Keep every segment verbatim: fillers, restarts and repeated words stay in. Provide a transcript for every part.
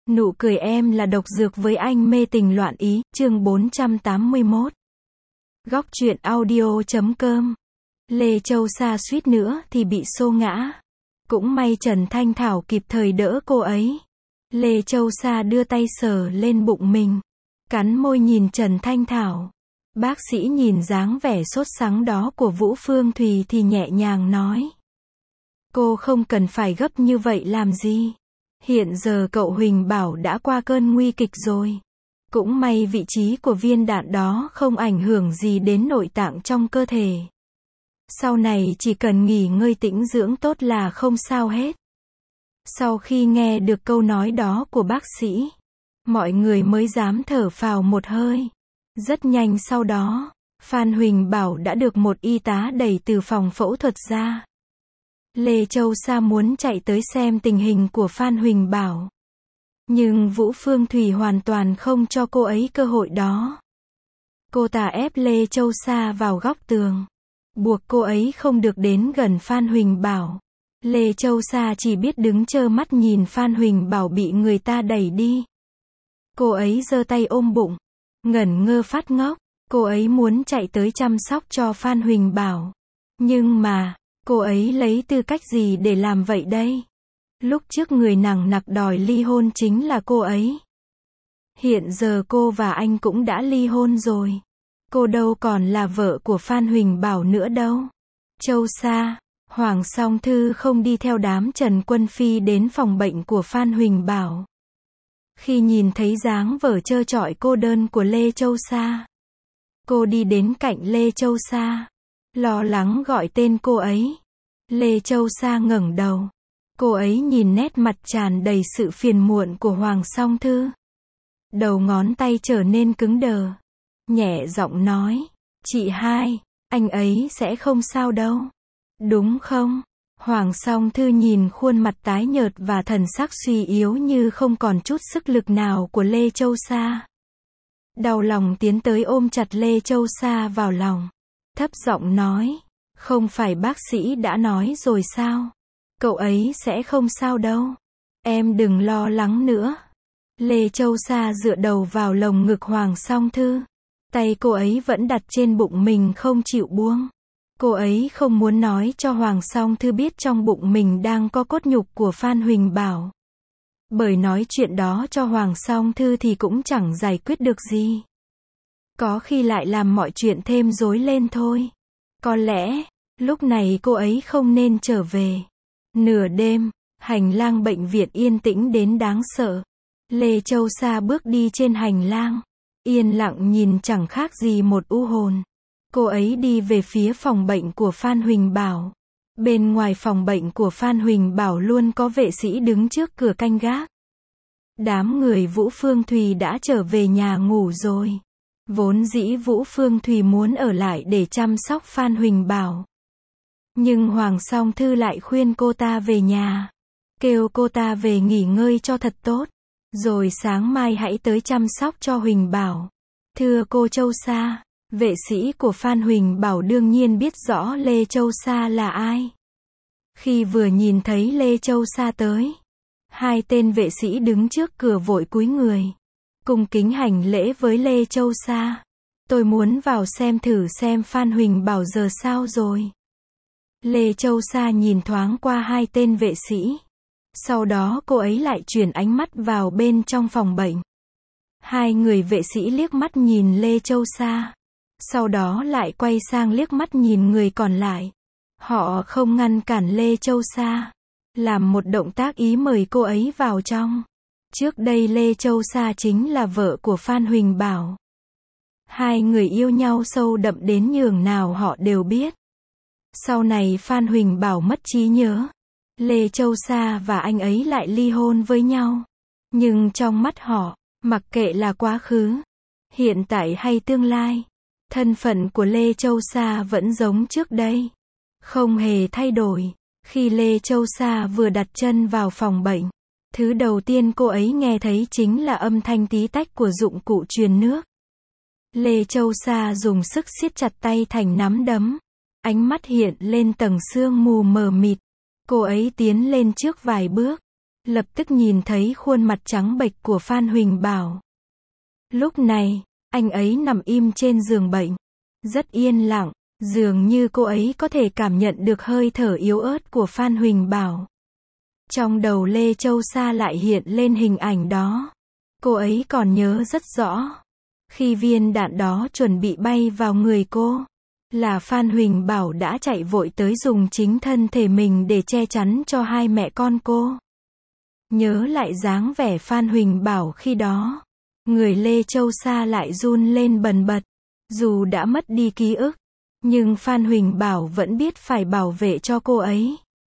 Nụ cười em là độc dược với anh mê tình loạn ý, chương bốn trăm tám mươi mốt. Góc truyện audio chấm com. Lê Châu Sa suýt nữa thì bị xô ngã. Cũng may Trần Thanh Thảo kịp thời đỡ cô ấy. Lê Châu Sa đưa tay sờ lên bụng mình. Cắn môi nhìn Trần Thanh Thảo. Bác sĩ nhìn dáng vẻ sốt sắng đó của Vũ Phương Thùy thì nhẹ nhàng nói. Cô không cần phải gấp như vậy làm gì. Hiện giờ cậu Huỳnh Bảo đã qua cơn nguy kịch rồi. Cũng may vị trí của viên đạn đó không ảnh hưởng gì đến nội tạng trong cơ thể. Sau này chỉ cần nghỉ ngơi tĩnh dưỡng tốt là không sao hết. Sau khi nghe được câu nói đó của bác sĩ, mọi người mới dám thở phào một hơi. Rất nhanh sau đó, Phan Huỳnh Bảo đã được một y tá đẩy từ phòng phẫu thuật ra. Lê Châu Sa muốn chạy tới xem tình hình của Phan Huỳnh Bảo. Nhưng Vũ Phương Thùy hoàn toàn không cho cô ấy cơ hội đó. Cô ta ép Lê Châu Sa vào góc tường, buộc cô ấy không được đến gần Phan Huỳnh Bảo. Lê Châu Sa chỉ biết đứng trơ mắt nhìn Phan Huỳnh Bảo bị người ta đẩy đi. Cô ấy giơ tay ôm bụng, ngẩn ngơ phát ngốc. Cô ấy muốn chạy tới chăm sóc cho Phan Huỳnh Bảo. Nhưng mà, cô ấy lấy tư cách gì để làm vậy đây? Lúc trước người nằng nặc đòi ly hôn chính là cô ấy. Hiện giờ cô và anh cũng đã ly hôn rồi. Cô đâu còn là vợ của Phan Huỳnh Bảo nữa đâu. Châu Sa, Hoàng Song Thư không đi theo đám Trần Quân Phi đến phòng bệnh của Phan Huỳnh Bảo. Khi nhìn thấy dáng vẻ trơ trọi cô đơn của Lê Châu Sa, cô đi đến cạnh Lê Châu Sa, lo lắng gọi tên cô ấy. Lê Châu Sa ngẩng đầu. Cô ấy nhìn nét mặt tràn đầy sự phiền muộn của Hoàng Song Thư. Đầu ngón tay trở nên cứng đờ. Nhẹ giọng nói, chị hai, anh ấy sẽ không sao đâu. Đúng không? Hoàng Song Thư nhìn khuôn mặt tái nhợt và thần sắc suy yếu như không còn chút sức lực nào của Lê Châu Sa. Đau lòng tiến tới ôm chặt Lê Châu Sa vào lòng. Thấp giọng nói, không phải bác sĩ đã nói rồi sao? Cậu ấy sẽ không sao đâu. Em đừng lo lắng nữa. Lê Châu Sa dựa đầu vào lồng ngực Hoàng Song Thư. Tay cô ấy vẫn đặt trên bụng mình không chịu buông. Cô ấy không muốn nói cho Hoàng Song Thư biết trong bụng mình đang có cốt nhục của Phan Huỳnh Bảo. Bởi nói chuyện đó cho Hoàng Song Thư thì cũng chẳng giải quyết được gì. Có khi lại làm mọi chuyện thêm rối lên thôi. Có lẽ, lúc này cô ấy không nên trở về. Nửa đêm, hành lang bệnh viện yên tĩnh đến đáng sợ. Lê Châu Sa bước đi trên hành lang, yên lặng nhìn chẳng khác gì một u hồn. Cô ấy đi về phía phòng bệnh của Phan Huỳnh Bảo. Bên ngoài phòng bệnh của Phan Huỳnh Bảo luôn có vệ sĩ đứng trước cửa canh gác. Đám người Vũ Phương Thùy đã trở về nhà ngủ rồi. Vốn dĩ Vũ Phương Thùy muốn ở lại để chăm sóc Phan Huỳnh Bảo. Nhưng Hoàng Song Thư lại khuyên cô ta về nhà. Kêu cô ta về nghỉ ngơi cho thật tốt. Rồi sáng mai hãy tới chăm sóc cho Huỳnh Bảo. Thưa cô Châu Sa, vệ sĩ của Phan Huỳnh Bảo đương nhiên biết rõ Lê Châu Sa là ai. Khi vừa nhìn thấy Lê Châu Sa tới, hai tên vệ sĩ đứng trước cửa vội cúi người, cung kính hành lễ với Lê Châu Sa. Tôi muốn vào xem thử xem Phan Huỳnh Bảo giờ sao rồi. Lê Châu Sa nhìn thoáng qua hai tên vệ sĩ. Sau đó cô ấy lại chuyển ánh mắt vào bên trong phòng bệnh. Hai người vệ sĩ liếc mắt nhìn Lê Châu Sa. Sau đó lại quay sang liếc mắt nhìn người còn lại. Họ không ngăn cản Lê Châu Sa, làm một động tác ý mời cô ấy vào trong. Trước đây Lê Châu Sa chính là vợ của Phan Huỳnh Bảo. Hai người yêu nhau sâu đậm đến nhường nào họ đều biết. Sau này Phan Huỳnh Bảo mất trí nhớ. Lê Châu Sa và anh ấy lại ly hôn với nhau. Nhưng trong mắt họ, mặc kệ là quá khứ, hiện tại hay tương lai, thân phận của Lê Châu Sa vẫn giống trước đây. Không hề thay đổi. Khi Lê Châu Sa vừa đặt chân vào phòng bệnh, thứ đầu tiên cô ấy nghe thấy chính là âm thanh tí tách của dụng cụ truyền nước. Lê Châu Sa dùng sức siết chặt tay thành nắm đấm. Ánh mắt hiện lên tầng sương mù mờ mịt. Cô ấy tiến lên trước vài bước, lập tức nhìn thấy khuôn mặt trắng bệch của Phan Huỳnh Bảo. Lúc này, anh ấy nằm im trên giường bệnh, rất yên lặng, dường như cô ấy có thể cảm nhận được hơi thở yếu ớt của Phan Huỳnh Bảo. Trong đầu Lê Châu Sa lại hiện lên hình ảnh đó. Cô ấy còn nhớ rất rõ. Khi viên đạn đó chuẩn bị bay vào người cô, là Phan Huỳnh Bảo đã chạy vội tới dùng chính thân thể mình để che chắn cho hai mẹ con cô. Nhớ lại dáng vẻ Phan Huỳnh Bảo khi đó, người Lê Châu Sa lại run lên bần bật. Dù đã mất đi ký ức, nhưng Phan Huỳnh Bảo vẫn biết phải bảo vệ cho cô ấy.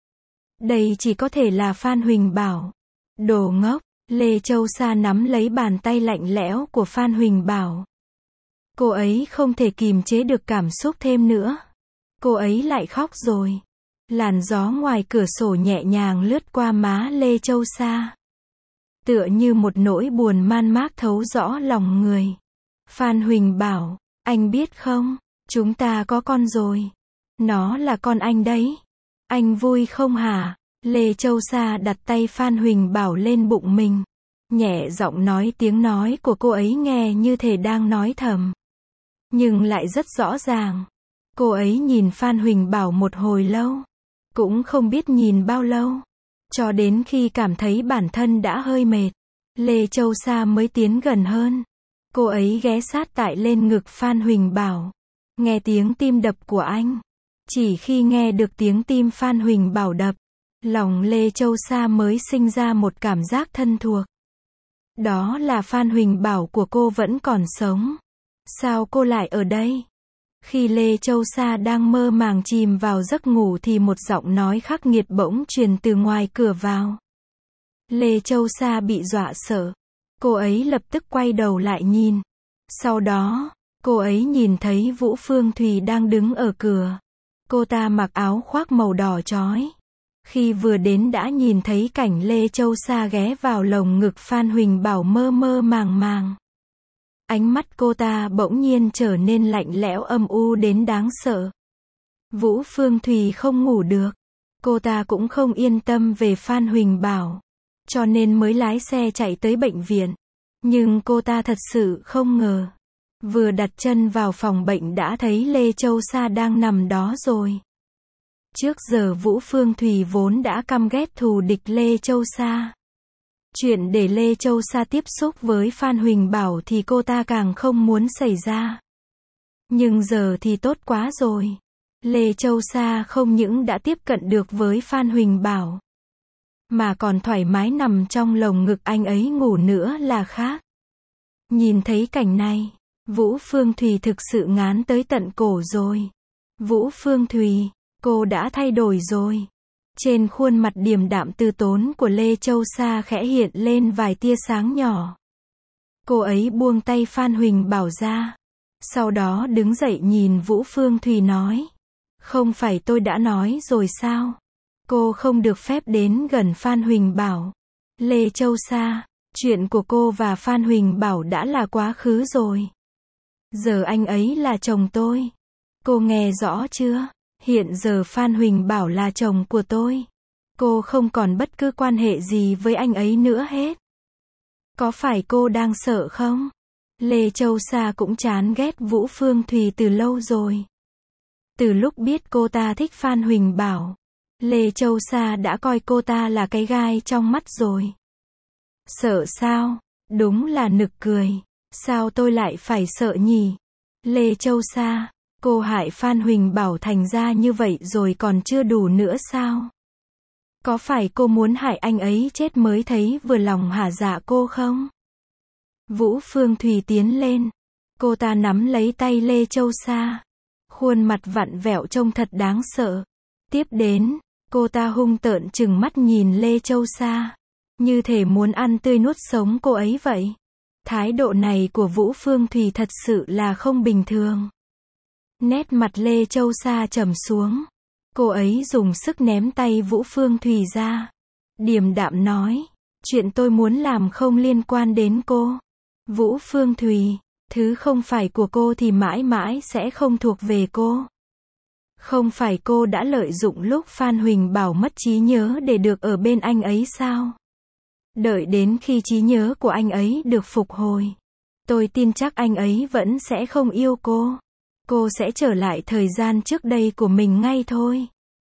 Đây chỉ có thể là Phan Huỳnh Bảo. Đồ ngốc, Lê Châu Sa nắm lấy bàn tay lạnh lẽo của Phan Huỳnh Bảo. Cô ấy không thể kìm chế được cảm xúc thêm nữa. Cô ấy lại khóc rồi. Làn gió ngoài cửa sổ nhẹ nhàng lướt qua má Lê Châu Sa, tựa như một nỗi buồn man mác thấu rõ lòng người. Phan Huỳnh Bảo, anh biết không, chúng ta có con rồi. Nó là con anh đấy. Anh vui không hả? Lê Châu Sa đặt tay Phan Huỳnh Bảo lên bụng mình. Nhẹ giọng nói, tiếng nói của cô ấy nghe như thể đang nói thầm, nhưng lại rất rõ ràng. Cô ấy nhìn Phan Huỳnh Bảo một hồi lâu, cũng không biết nhìn bao lâu, cho đến khi cảm thấy bản thân đã hơi mệt, Lê Châu Sa mới tiến gần hơn. Cô ấy ghé sát tại lên ngực Phan Huỳnh Bảo, nghe tiếng tim đập của anh. Chỉ khi nghe được tiếng tim Phan Huỳnh Bảo đập, lòng Lê Châu Sa mới sinh ra một cảm giác thân thuộc. Đó là Phan Huỳnh Bảo của cô vẫn còn sống. Sao cô lại ở đây? Khi Lê Châu Sa đang mơ màng chìm vào giấc ngủ thì một giọng nói khắc nghiệt bỗng truyền từ ngoài cửa vào. Lê Châu Sa bị dọa sợ. Cô ấy lập tức quay đầu lại nhìn. Sau đó, cô ấy nhìn thấy Vũ Phương Thùy đang đứng ở cửa. Cô ta mặc áo khoác màu đỏ chói. Khi vừa đến đã nhìn thấy cảnh Lê Châu Sa ghé vào lồng ngực Phan Huỳnh Bảo mơ mơ màng màng. Ánh mắt cô ta bỗng nhiên trở nên lạnh lẽo âm u đến đáng sợ. Vũ Phương Thùy không ngủ được. Cô ta cũng không yên tâm về Phan Huỳnh Bảo, cho nên mới lái xe chạy tới bệnh viện. Nhưng cô ta thật sự không ngờ, vừa đặt chân vào phòng bệnh đã thấy Lê Châu Sa đang nằm đó rồi. Trước giờ Vũ Phương Thùy vốn đã căm ghét thù địch Lê Châu Sa. Chuyện để Lê Châu Sa tiếp xúc với Phan Huỳnh Bảo thì cô ta càng không muốn xảy ra. Nhưng giờ thì tốt quá rồi. Lê Châu Sa không những đã tiếp cận được với Phan Huỳnh Bảo, mà còn thoải mái nằm trong lồng ngực anh ấy ngủ nữa là khác. Nhìn thấy cảnh này, Vũ Phương Thùy thực sự ngán tới tận cổ rồi. Vũ Phương Thùy, cô đã thay đổi rồi. Trên khuôn mặt điềm đạm từ tốn của Lê Châu Sa khẽ hiện lên vài tia sáng nhỏ. Cô ấy buông tay Phan Huỳnh Bảo ra. Sau đó đứng dậy nhìn Vũ Phương Thùy nói. Không phải tôi đã nói rồi sao? Cô không được phép đến gần Phan Huỳnh Bảo. Lê Châu Sa, chuyện của cô và Phan Huỳnh Bảo đã là quá khứ rồi. Giờ anh ấy là chồng tôi. Cô nghe rõ chưa? Hiện giờ Phan Huỳnh Bảo là chồng của tôi. Cô không còn bất cứ quan hệ gì với anh ấy nữa hết. Có phải cô đang sợ không? Lê Châu Sa cũng chán ghét Vũ Phương Thùy từ lâu rồi. Từ lúc biết cô ta thích Phan Huỳnh Bảo, Lê Châu Sa đã coi cô ta là cái gai trong mắt rồi. Sợ sao? Đúng là nực cười. Sao tôi lại phải sợ nhỉ? Lê Châu Sa, cô hại Phan Huỳnh Bảo thành ra như vậy rồi còn chưa đủ nữa sao? Có phải cô muốn hại anh ấy chết mới thấy vừa lòng hả dạ cô không? Vũ Phương Thùy tiến lên. Cô ta nắm lấy tay Lê Châu Sa. Khuôn mặt vặn vẹo trông thật đáng sợ. Tiếp đến, cô ta hung tợn trừng mắt nhìn Lê Châu Sa, như thể muốn ăn tươi nuốt sống cô ấy vậy. Thái độ này của Vũ Phương Thùy thật sự là không bình thường. Nét mặt Lê Châu Sa trầm xuống. Cô ấy dùng sức ném tay Vũ Phương Thùy ra. Điềm đạm nói, chuyện tôi muốn làm không liên quan đến cô. Vũ Phương Thùy, thứ không phải của cô thì mãi mãi sẽ không thuộc về cô. Không phải cô đã lợi dụng lúc Phan Huỳnh Bảo mất trí nhớ để được ở bên anh ấy sao? Đợi đến khi trí nhớ của anh ấy được phục hồi, tôi tin chắc anh ấy vẫn sẽ không yêu cô. Cô sẽ trở lại thời gian trước đây của mình ngay thôi.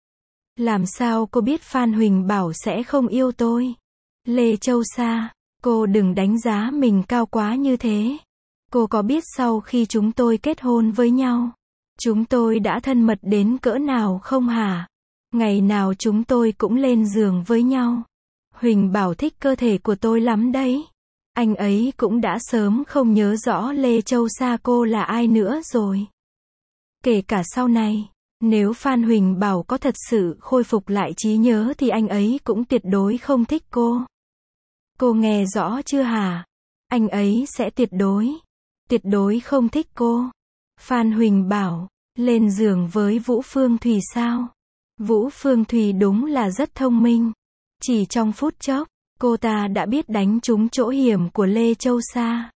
Làm sao cô biết Phan Huỳnh Bảo sẽ không yêu tôi? Lê Châu Sa, cô đừng đánh giá mình cao quá như thế. Cô có biết sau khi chúng tôi kết hôn với nhau, chúng tôi đã thân mật đến cỡ nào không hả? Ngày nào chúng tôi cũng lên giường với nhau. Huỳnh Bảo thích cơ thể của tôi lắm đấy. Anh ấy cũng đã sớm không nhớ rõ Lê Châu Sa cô là ai nữa rồi. Kể cả sau này, nếu Phan Huỳnh Bảo có thật sự khôi phục lại trí nhớ thì anh ấy cũng tuyệt đối không thích cô. Cô nghe rõ chưa hả? Anh ấy sẽ tuyệt đối, tuyệt đối không thích cô. Phan Huỳnh Bảo, lên giường với Vũ Phương Thùy sao? Vũ Phương Thùy đúng là rất thông minh. Chỉ trong phút chốc, cô ta đã biết đánh trúng chỗ hiểm của Lê Châu Sa.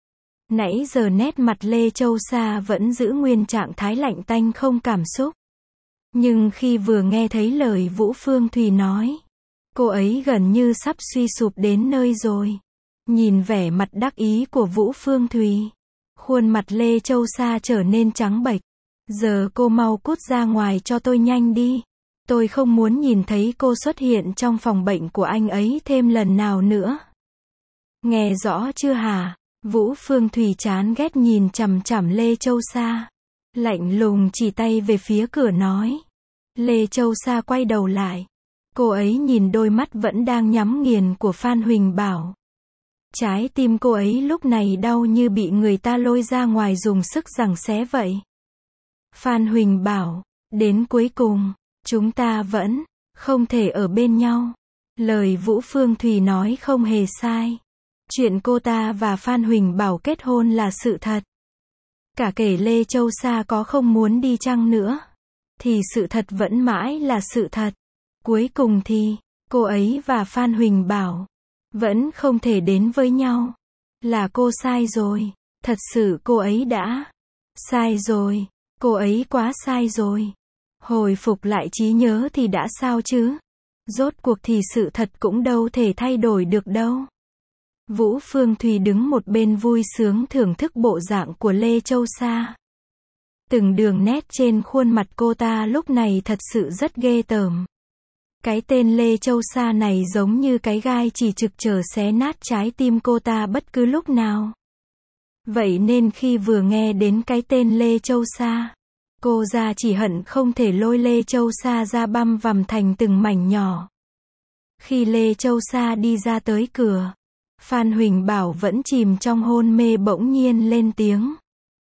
Nãy giờ nét mặt Lê Châu Sa vẫn giữ nguyên trạng thái lạnh tanh không cảm xúc. Nhưng khi vừa nghe thấy lời Vũ Phương Thùy nói, cô ấy gần như sắp suy sụp đến nơi rồi. Nhìn vẻ mặt đắc ý của Vũ Phương Thùy, khuôn mặt Lê Châu Sa trở nên trắng bệch. Giờ cô mau cút ra ngoài cho tôi nhanh đi. Tôi không muốn nhìn thấy cô xuất hiện trong phòng bệnh của anh ấy thêm lần nào nữa. Nghe rõ chưa hả? Vũ Phương Thùy chán ghét nhìn chằm chằm Lê Châu Sa. Lạnh lùng chỉ tay về phía cửa nói. Lê Châu Sa quay đầu lại. Cô ấy nhìn đôi mắt vẫn đang nhắm nghiền của Phan Huỳnh Bảo. Trái tim cô ấy lúc này đau như bị người ta lôi ra ngoài dùng sức giằng xé vậy. Phan Huỳnh Bảo, đến cuối cùng, chúng ta vẫn không thể ở bên nhau. Lời Vũ Phương Thùy nói không hề sai. Chuyện cô ta và Phan Huỳnh Bảo kết hôn là sự thật. Cả kể Lê Châu Sa có không muốn đi chăng nữa, thì sự thật vẫn mãi là sự thật. Cuối cùng thì, cô ấy và Phan Huỳnh Bảo vẫn không thể đến với nhau. Là cô sai rồi. Thật sự cô ấy đã sai rồi. Cô ấy quá sai rồi. Hồi phục lại trí nhớ thì đã sao chứ? Rốt cuộc thì sự thật cũng đâu thể thay đổi được đâu. Vũ Phương Thùy đứng một bên vui sướng thưởng thức bộ dạng của Lê Châu Sa. Từng đường nét trên khuôn mặt cô ta lúc này thật sự rất ghê tởm. Cái tên Lê Châu Sa này giống như cái gai chỉ trực chờ xé nát trái tim cô ta bất cứ lúc nào. Vậy nên khi vừa nghe đến cái tên Lê Châu Sa, cô ra chỉ hận không thể lôi Lê Châu Sa ra băm vằm thành từng mảnh nhỏ. Khi Lê Châu Sa đi ra tới cửa, Phan Huỳnh Bảo vẫn chìm trong hôn mê bỗng nhiên lên tiếng.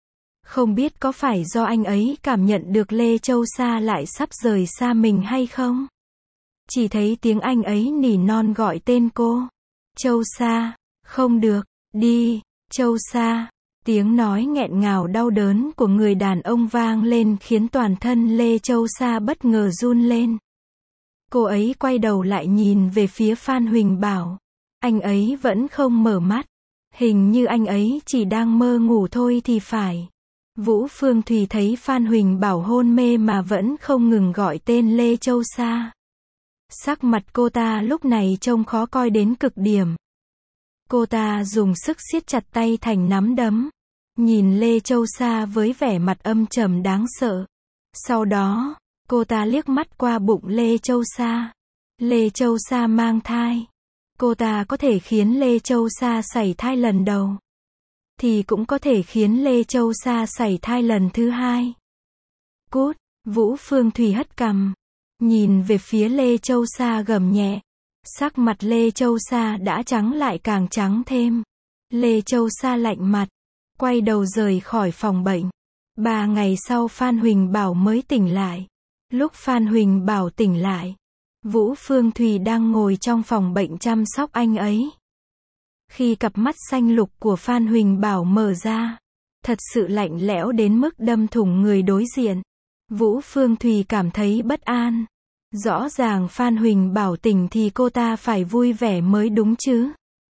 Không biết có phải do anh ấy cảm nhận được Lê Châu Sa lại sắp rời xa mình hay không? Chỉ thấy tiếng anh ấy nỉ non gọi tên cô. Châu Sa, không được, đi, Châu Sa. Tiếng nói nghẹn ngào đau đớn của người đàn ông vang lên khiến toàn thân Lê Châu Sa bất ngờ run lên. Cô ấy quay đầu lại nhìn về phía Phan Huỳnh Bảo. Anh ấy vẫn không mở mắt. Hình như anh ấy chỉ đang mơ ngủ thôi thì phải. Vũ Phương Thùy thấy Phan Huỳnh Bảo hôn mê mà vẫn không ngừng gọi tên Lê Châu Sa. Sắc mặt cô ta lúc này trông khó coi đến cực điểm. Cô ta dùng sức siết chặt tay thành nắm đấm. Nhìn Lê Châu Sa với vẻ mặt âm trầm đáng sợ. Sau đó, cô ta liếc mắt qua bụng Lê Châu Sa. Lê Châu Sa mang thai. Cô ta có thể khiến Lê Châu Sa sảy thai lần đầu, thì cũng có thể khiến Lê Châu Sa sảy thai lần thứ hai. Cút, Vũ Phương Thùy hất cằm, nhìn về phía Lê Châu Sa gầm nhẹ. Sắc mặt Lê Châu Sa đã trắng lại càng trắng thêm. Lê Châu Sa lạnh mặt, quay đầu rời khỏi phòng bệnh. Ba ngày sau Phan Huỳnh Bảo mới tỉnh lại. Lúc Phan Huỳnh Bảo tỉnh lại, Vũ Phương Thùy đang ngồi trong phòng bệnh chăm sóc anh ấy. Khi cặp mắt xanh lục của Phan Huỳnh Bảo mở ra, thật sự lạnh lẽo đến mức đâm thủng người đối diện. Vũ Phương Thùy cảm thấy bất an. Rõ ràng Phan Huỳnh Bảo tỉnh thì cô ta phải vui vẻ mới đúng chứ.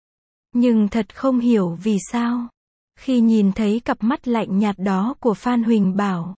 Nhưng thật không hiểu vì sao, khi nhìn thấy cặp mắt lạnh nhạt đó của Phan Huỳnh Bảo,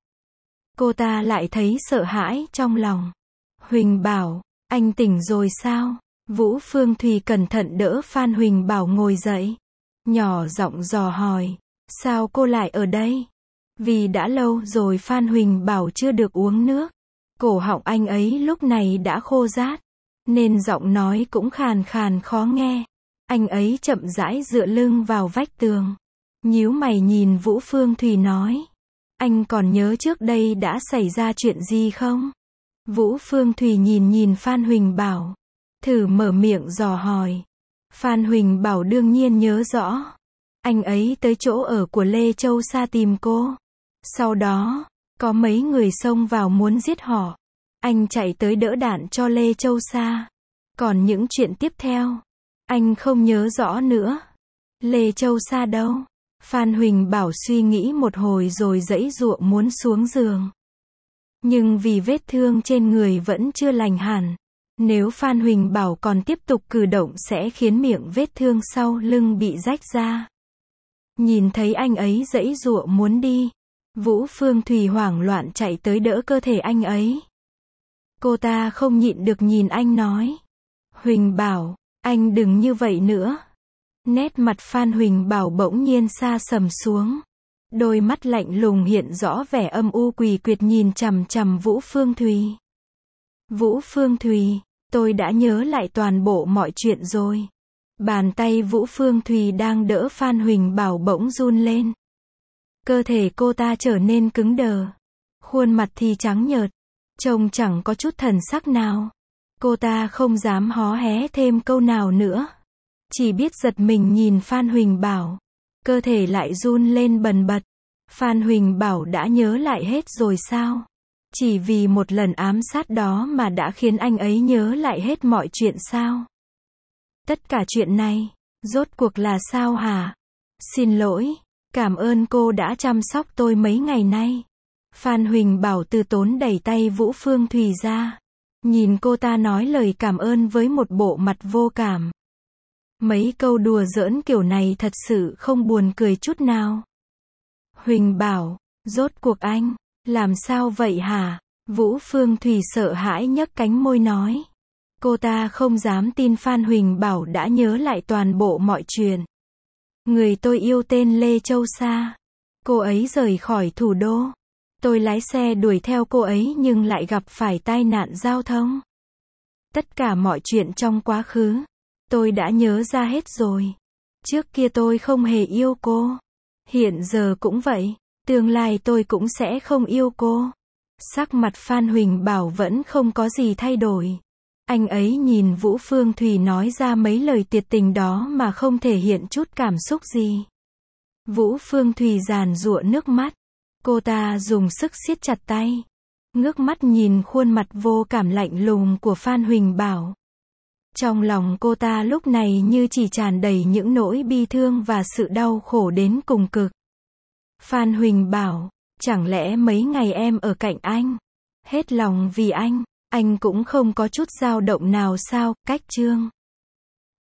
cô ta lại thấy sợ hãi trong lòng. Huỳnh Bảo, anh tỉnh rồi sao? Vũ Phương Thùy cẩn thận đỡ Phan Huỳnh Bảo ngồi dậy. Nhỏ giọng dò hỏi. Sao cô lại ở đây? Vì đã lâu rồi Phan Huỳnh Bảo chưa được uống nước. Cổ họng anh ấy lúc này đã khô rát. Nên giọng nói cũng khàn khàn khó nghe. Anh ấy chậm rãi dựa lưng vào vách tường. Nhíu mày nhìn Vũ Phương Thùy nói. Anh còn nhớ trước đây đã xảy ra chuyện gì không? Vũ Phương Thùy nhìn nhìn Phan Huỳnh Bảo. Thử mở miệng dò hỏi. Phan Huỳnh Bảo đương nhiên nhớ rõ. Anh ấy tới chỗ ở của Lê Châu Sa tìm cô. Sau đó, có mấy người xông vào muốn giết họ. Anh chạy tới đỡ đạn cho Lê Châu Sa. Còn những chuyện tiếp theo, anh không nhớ rõ nữa. Lê Châu Sa đâu? Phan Huỳnh Bảo suy nghĩ một hồi rồi giãy giụa muốn xuống giường. Nhưng vì vết thương trên người vẫn chưa lành hẳn. Nếu Phan Huỳnh Bảo còn tiếp tục cử động sẽ khiến miệng vết thương sau lưng bị rách ra. Nhìn thấy anh ấy giãy giụa muốn đi. Vũ Phương Thùy hoảng loạn chạy tới đỡ cơ thể anh ấy. Cô ta không nhịn được nhìn anh nói. Huỳnh Bảo, anh đừng như vậy nữa. Nét mặt Phan Huỳnh Bảo bỗng nhiên sa sầm xuống. Đôi mắt lạnh lùng hiện rõ vẻ âm u quỷ quyệt nhìn chằm chằm Vũ Phương Thùy. Vũ Phương Thùy, tôi đã nhớ lại toàn bộ mọi chuyện rồi. Bàn tay Vũ Phương Thùy đang đỡ Phan Huỳnh Bảo bỗng run lên. Cơ thể cô ta trở nên cứng đờ. Khuôn mặt thì trắng nhợt. Trông chẳng có chút thần sắc nào. Cô ta không dám hó hé thêm câu nào nữa. Chỉ biết giật mình nhìn Phan Huỳnh Bảo. Cơ thể lại run lên bần bật. Phan Huỳnh Bảo đã nhớ lại hết rồi sao? Chỉ vì một lần ám sát đó mà đã khiến anh ấy nhớ lại hết mọi chuyện sao? Tất cả chuyện này, rốt cuộc là sao hả? Xin lỗi, cảm ơn cô đã chăm sóc tôi mấy ngày nay. Phan Huỳnh Bảo từ tốn đẩy tay Vũ Phương Thùy ra. Nhìn cô ta nói lời cảm ơn với một bộ mặt vô cảm. Mấy câu đùa giỡn kiểu này thật sự không buồn cười chút nào. Huỳnh Bảo, rốt cuộc anh, làm sao vậy hả? Vũ Phương Thùy sợ hãi nhấc cánh môi nói. Cô ta không dám tin Phan Huỳnh Bảo đã nhớ lại toàn bộ mọi chuyện. Người tôi yêu tên Lê Châu Sa. Cô ấy rời khỏi thủ đô. Tôi lái xe đuổi theo cô ấy nhưng lại gặp phải tai nạn giao thông. Tất cả mọi chuyện trong quá khứ, tôi đã nhớ ra hết rồi. Trước kia tôi không hề yêu cô. Hiện giờ cũng vậy. Tương lai tôi cũng sẽ không yêu cô. Sắc mặt Phan Huỳnh Bảo vẫn không có gì thay đổi. Anh ấy nhìn Vũ Phương Thùy nói ra mấy lời tuyệt tình đó mà không thể hiện chút cảm xúc gì. Vũ Phương Thùy giàn giụa nước mắt. Cô ta dùng sức siết chặt tay. Ngước mắt nhìn khuôn mặt vô cảm lạnh lùng của Phan Huỳnh Bảo. Trong lòng cô ta lúc này như chỉ tràn đầy những nỗi bi thương và sự đau khổ đến cùng cực. Phan Huỳnh Bảo, chẳng lẽ mấy ngày em ở cạnh anh, hết lòng vì anh, anh cũng không có chút dao động nào sao? Cách chương